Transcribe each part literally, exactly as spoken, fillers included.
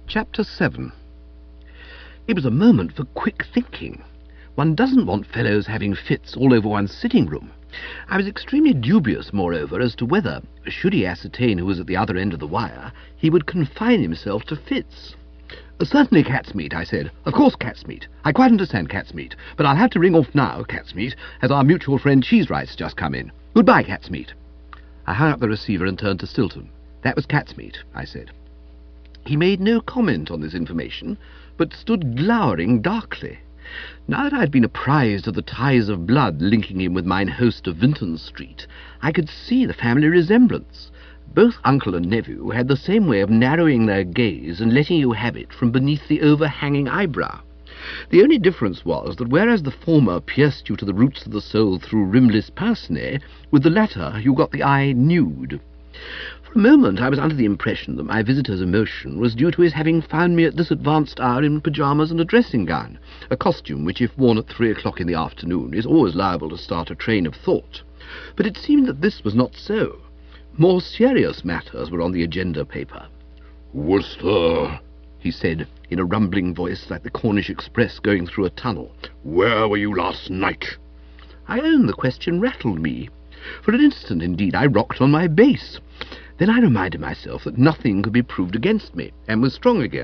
Chapter seven. It was a moment for quick thinking. One doesn't want fellows having fits all over one's sitting room. I was extremely dubious, moreover, as to whether, should he ascertain who was at the other end of the wire, he would confine himself to fits. "Certainly, cat's meat," I said. "Of course, cat's meat. I quite understand cat's meat, but I'll have to ring off now, cat's meat, as our mutual friend Cheese-Rice just come in. Goodbye, cat's meat." I hung up the receiver and turned to Stilton. "That was cat's meat," I said. He made no comment on this information, but stood glowering darkly. Now that I had been apprised of the ties of blood linking him with mine host of Vinton Street, I could see the family resemblance. Both uncle and nephew had the same way of narrowing their gaze and letting you have it from beneath the overhanging eyebrow. The only difference was that whereas the former pierced you to the roots of the soul through rimless pince-nez, with the latter you got the eye nude. For a moment I was under the impression that my visitor's emotion was due to his having found me at this advanced hour in pyjamas and a dressing-gown, a costume which, if worn at three o'clock in the afternoon, is always liable to start a train of thought. But it seemed that this was not so. More serious matters were on the agenda paper. "Worcester," he said, in a rumbling voice like the Cornish express going through a tunnel. "Where were you last night?" I own the question rattled me. For an instant, indeed, I rocked on my base. Then I reminded myself that nothing could be proved against me, and was strong again.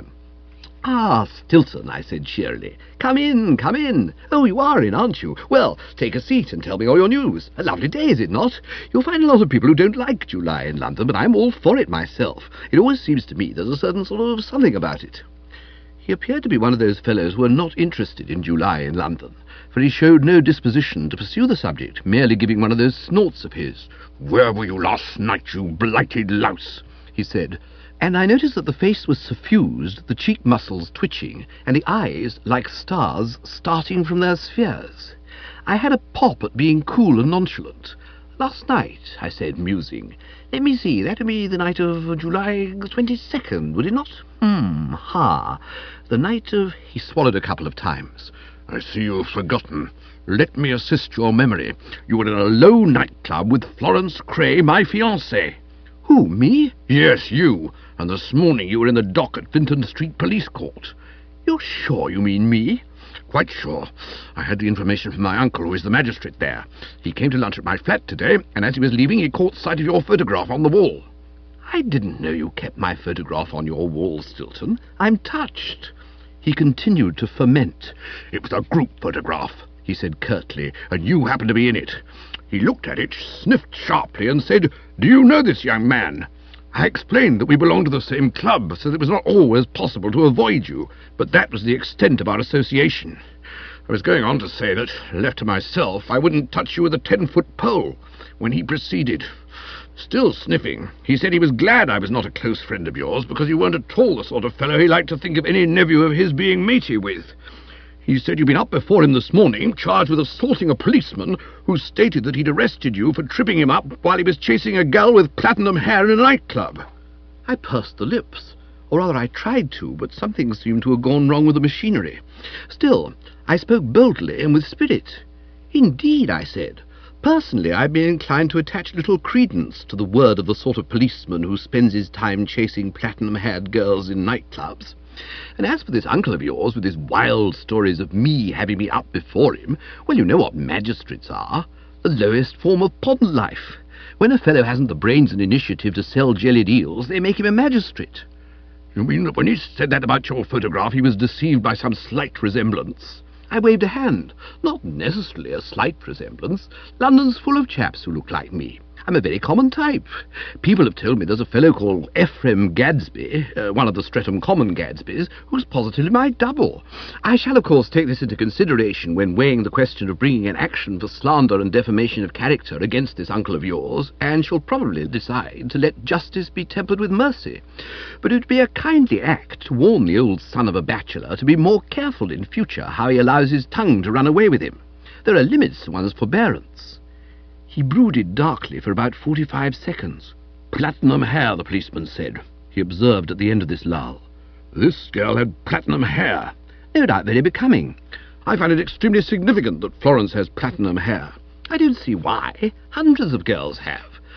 "Ah, Stilton," I said cheerily. "Come in, come in. Oh, you are in, aren't you? Well, take a seat and tell me all your news. A lovely day, is it not? You'll find a lot of people who don't like July in London, but I'm all for it myself. It always seems to me there's a certain sort of something about it." He appeared to be one of those fellows who are not interested in July in London, for he showed no disposition to pursue the subject, merely giving one of those snorts of his. "Where were you last night, you blighted louse?" he said, and I noticed that the face was suffused, the cheek muscles twitching, and the eyes, like stars, starting from their spheres. I had a pop at being cool and nonchalant. "Last night," I said, musing. "Let me see, that would be the night of July twenty-second, would it not? Hmm, ha. The night of—" He swallowed a couple of times. "I see you've forgotten. Let me assist your memory. You were in a low nightclub with Florence Cray, my fiancée." "Who, me?" "Yes, you. And this morning you were in the dock at Vinton Street Police Court." "You're sure you mean me?" "Quite sure. I had the information from my uncle, who is the magistrate there. He came to lunch at my flat today, and as he was leaving he caught sight of your photograph on the wall." "I didn't know you kept my photograph on your wall, Stilton. I'm touched." He continued to ferment. "It was a group photograph," he said curtly, "and you happened to be in it." He looked at it, sniffed sharply, and said, "Do you know this young man?" I explained that we belonged to the same club, so that it was not always possible to avoid you, but that was the extent of our association. I was going on to say that, left to myself, I wouldn't touch you with a ten-foot pole, when he proceeded. Still sniffing, he said he was glad I was not a close friend of yours, because you weren't at all the sort of fellow he liked to think of any nephew of his being matey with. He said you'd been up before him this morning, charged with assaulting a policeman who stated that he'd arrested you for tripping him up while he was chasing a gal with platinum hair in a nightclub. I pursed the lips, or rather I tried to, but something seemed to have gone wrong with the machinery. Still, I spoke boldly and with spirit. "Indeed," I said. "Personally, I'd be inclined to attach little credence to the word of the sort of policeman who spends his time chasing platinum-haired girls in nightclubs. And as for this uncle of yours, with his wild stories of me having me up before him, well, you know what magistrates are. The lowest form of pond life. When a fellow hasn't the brains and initiative to sell jellied eels, they make him a magistrate." "You mean that when he said that about your photograph, he was deceived by some slight resemblance?" I waved a hand. "Not necessarily a slight resemblance. London's full of chaps who look like me. I'm a very common type. People have told me there's a fellow called Ephraim Gadsby, uh, one of the Streatham Common Gadsbys, who's positively my double. I shall, of course, take this into consideration when weighing the question of bringing an action for slander and defamation of character against this uncle of yours, and shall probably decide to let justice be tempered with mercy. But it would be a kindly act to warn the old son of a bachelor to be more careful in future how he allows his tongue to run away with him. There are limits to one's forbearance." He brooded darkly for about forty-five seconds. "Platinum hair," the policeman said. He observed at the end of this lull. "This girl had platinum hair." "No doubt very becoming." "I find it extremely significant that Florence has platinum hair." "I don't see why. Hundreds of girls have.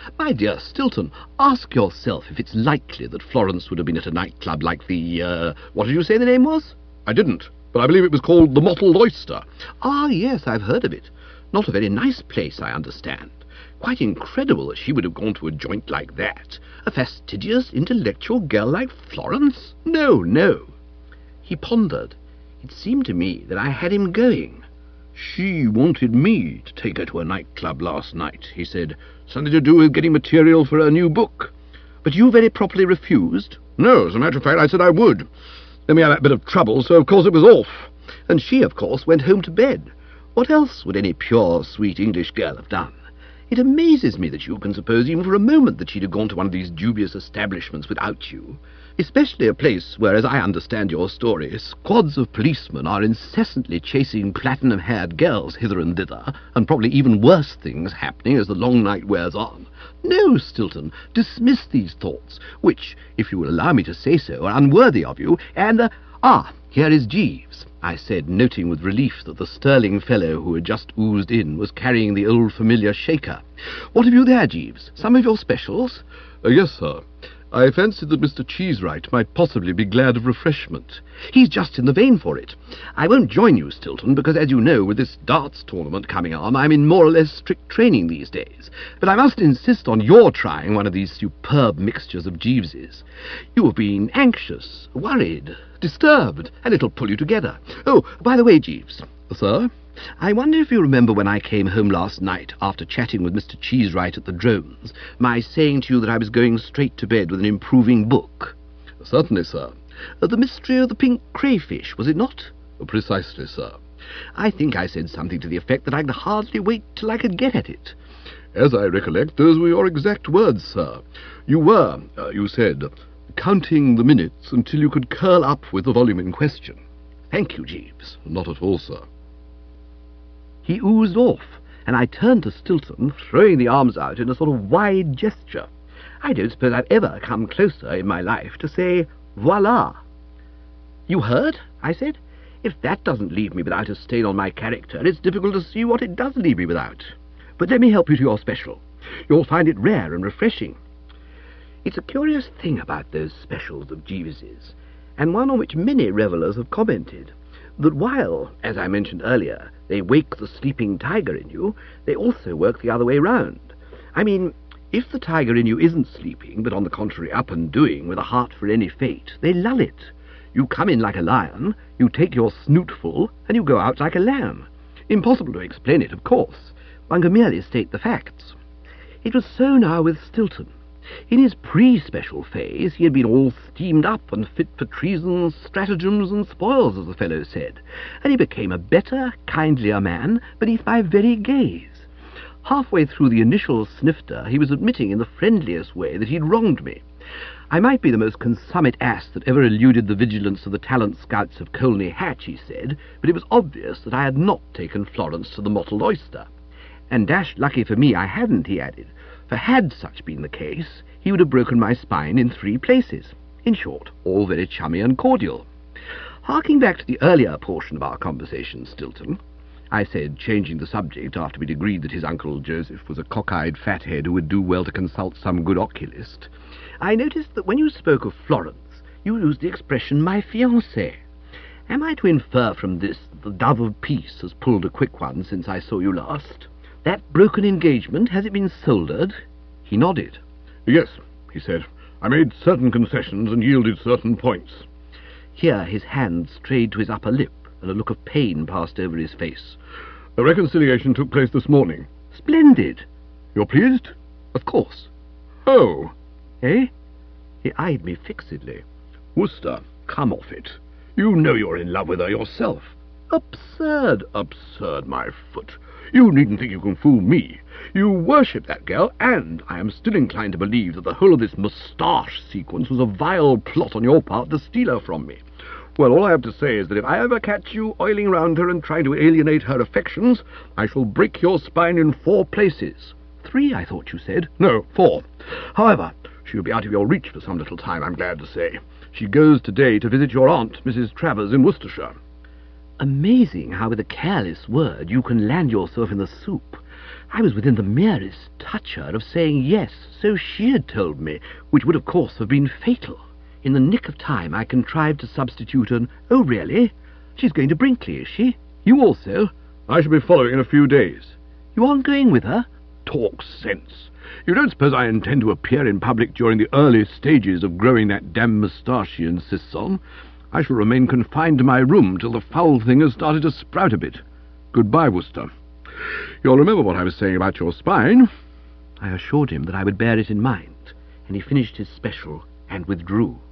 My dear Stilton, ask yourself if it's likely that Florence would have been at a nightclub like the, uh, what did you say the name was? I didn't, but I believe it was called the Mottled Oyster. Ah, yes, I've heard of it. Not a very nice place, I understand. Quite incredible that she would have gone to a joint like that. A fastidious, intellectual girl like Florence? No, no. He pondered. It seemed to me that I had him going. She wanted me to take her to a nightclub last night, he said. Something to do with getting material for her new book. But you very properly refused? No, as a matter of fact, I said I would. Then we had that bit of trouble, so of course it was off. And she, of course, went home to bed. What else would any pure, sweet English girl have done? It amazes me that you can suppose even for a moment that she'd have gone to one of these dubious establishments without you, especially a place where, as I understand your story, squads of policemen are incessantly chasing platinum-haired girls hither and thither, and probably even worse things happening as the long night wears on. No, Stilton, dismiss these thoughts, which, if you will allow me to say so, are unworthy of you, and, uh, ah, here is Jeeves, I said, noting with relief that the sterling fellow who had just oozed in was carrying the old familiar shaker. What have you there, Jeeves? Some of your specials? Uh, yes, sir. I fancied that Mister Cheesewright might possibly be glad of refreshment. He's just in the vein for it. I won't join you, Stilton, because, as you know, with this darts tournament coming on, I'm in more or less strict training these days. But I must insist on your trying one of these superb mixtures of Jeeves's. You have been anxious, worried, disturbed, and it'll pull you together. Oh, by the way, Jeeves. Sir? I wonder if you remember when I came home last night, after chatting with Mister Cheesewright at the Drones, my saying to you that I was going straight to bed with an improving book? Certainly, sir. Uh, the Mystery of the Pink Crayfish, was it not? Precisely, sir. I think I said something to the effect that I could hardly wait till I could get at it. As I recollect, those were your exact words, sir. You were, uh, you said, counting the minutes until you could curl up with the volume in question. Thank you, Jeeves. Not at all, sir. He oozed off, and I turned to Stilton, throwing the arms out in a sort of wide gesture. I don't suppose I've ever come closer in my life to say, voila. You heard? I said. If that doesn't leave me without a stain on my character, it's difficult to see what it does leave me without. But let me help you to your special. You'll find it rare and refreshing. It's a curious thing about those specials of Jeeves's, and one on which many revellers have commented, that while, as I mentioned earlier, they wake the sleeping tiger in you, they also work the other way round. I mean, if the tiger in you isn't sleeping, but on the contrary up and doing, with a heart for any fate, they lull it. You come in like a lion, you take your snoot full, and you go out like a lamb. Impossible to explain it, of course. One can merely state the facts. It was so now with Stilton. In his pre-special phase, he had been all steamed up and fit for treasons, stratagems, and spoils, as the fellow said, and he became a better, kindlier man beneath my very gaze. Halfway through the initial snifter, he was admitting in the friendliest way that he'd wronged me. I might be the most consummate ass that ever eluded the vigilance of the talent scouts of Colney Hatch, he said, but it was obvious that I had not taken Florence to the Mottled Oyster. And dashed lucky for me I hadn't, he added, for had such been the case, he would have broken my spine in three places. In short, all very chummy and cordial. Harking back to the earlier portion of our conversation, Stilton, I said, changing the subject after we'd agreed that his Uncle Joseph was a cock-eyed fathead who would do well to consult some good oculist, I noticed that when you spoke of Florence, you used the expression my fiancée. Am I to infer from this that the dove of peace has pulled a quick one since I saw you last? That broken engagement, has it been soldered? He nodded. Yes, he said. I made certain concessions and yielded certain points. Here his hand strayed to his upper lip, and a look of pain passed over his face. A reconciliation took place this morning. Splendid. You're pleased? Of course. Oh. Eh? He eyed me fixedly. Wooster, come off it. You know you're in love with her yourself. Absurd. Absurd, my foot. You needn't think you can fool me. You worship that girl, and I am still inclined to believe that the whole of this moustache sequence was a vile plot on your part to steal her from me. Well, all I have to say is that if I ever catch you oiling round her and trying to alienate her affections, I shall break your spine in four places. Three, I thought you said. No, four. However, she'll be out of your reach for some little time, I'm glad to say. She goes today to visit your aunt, Missus Travers, in Worcestershire. Amazing how with a careless word you can land yourself in the soup. I was within the merest toucher of saying yes, so she had told me, which would of course have been fatal. In the nick of time I contrived to substitute an, "Oh, really? She's going to Brinkley, is she? You also?" "I shall be following in a few days." "You aren't going with her?" "Talk sense. You don't suppose I intend to appear in public during the early stages of growing that damned moustache she insists on? I shall remain confined to my room till the foul thing has started to sprout a bit. Goodbye, Wooster. You'll remember what I was saying about your spine." I assured him that I would bear it in mind, and he finished his special and withdrew.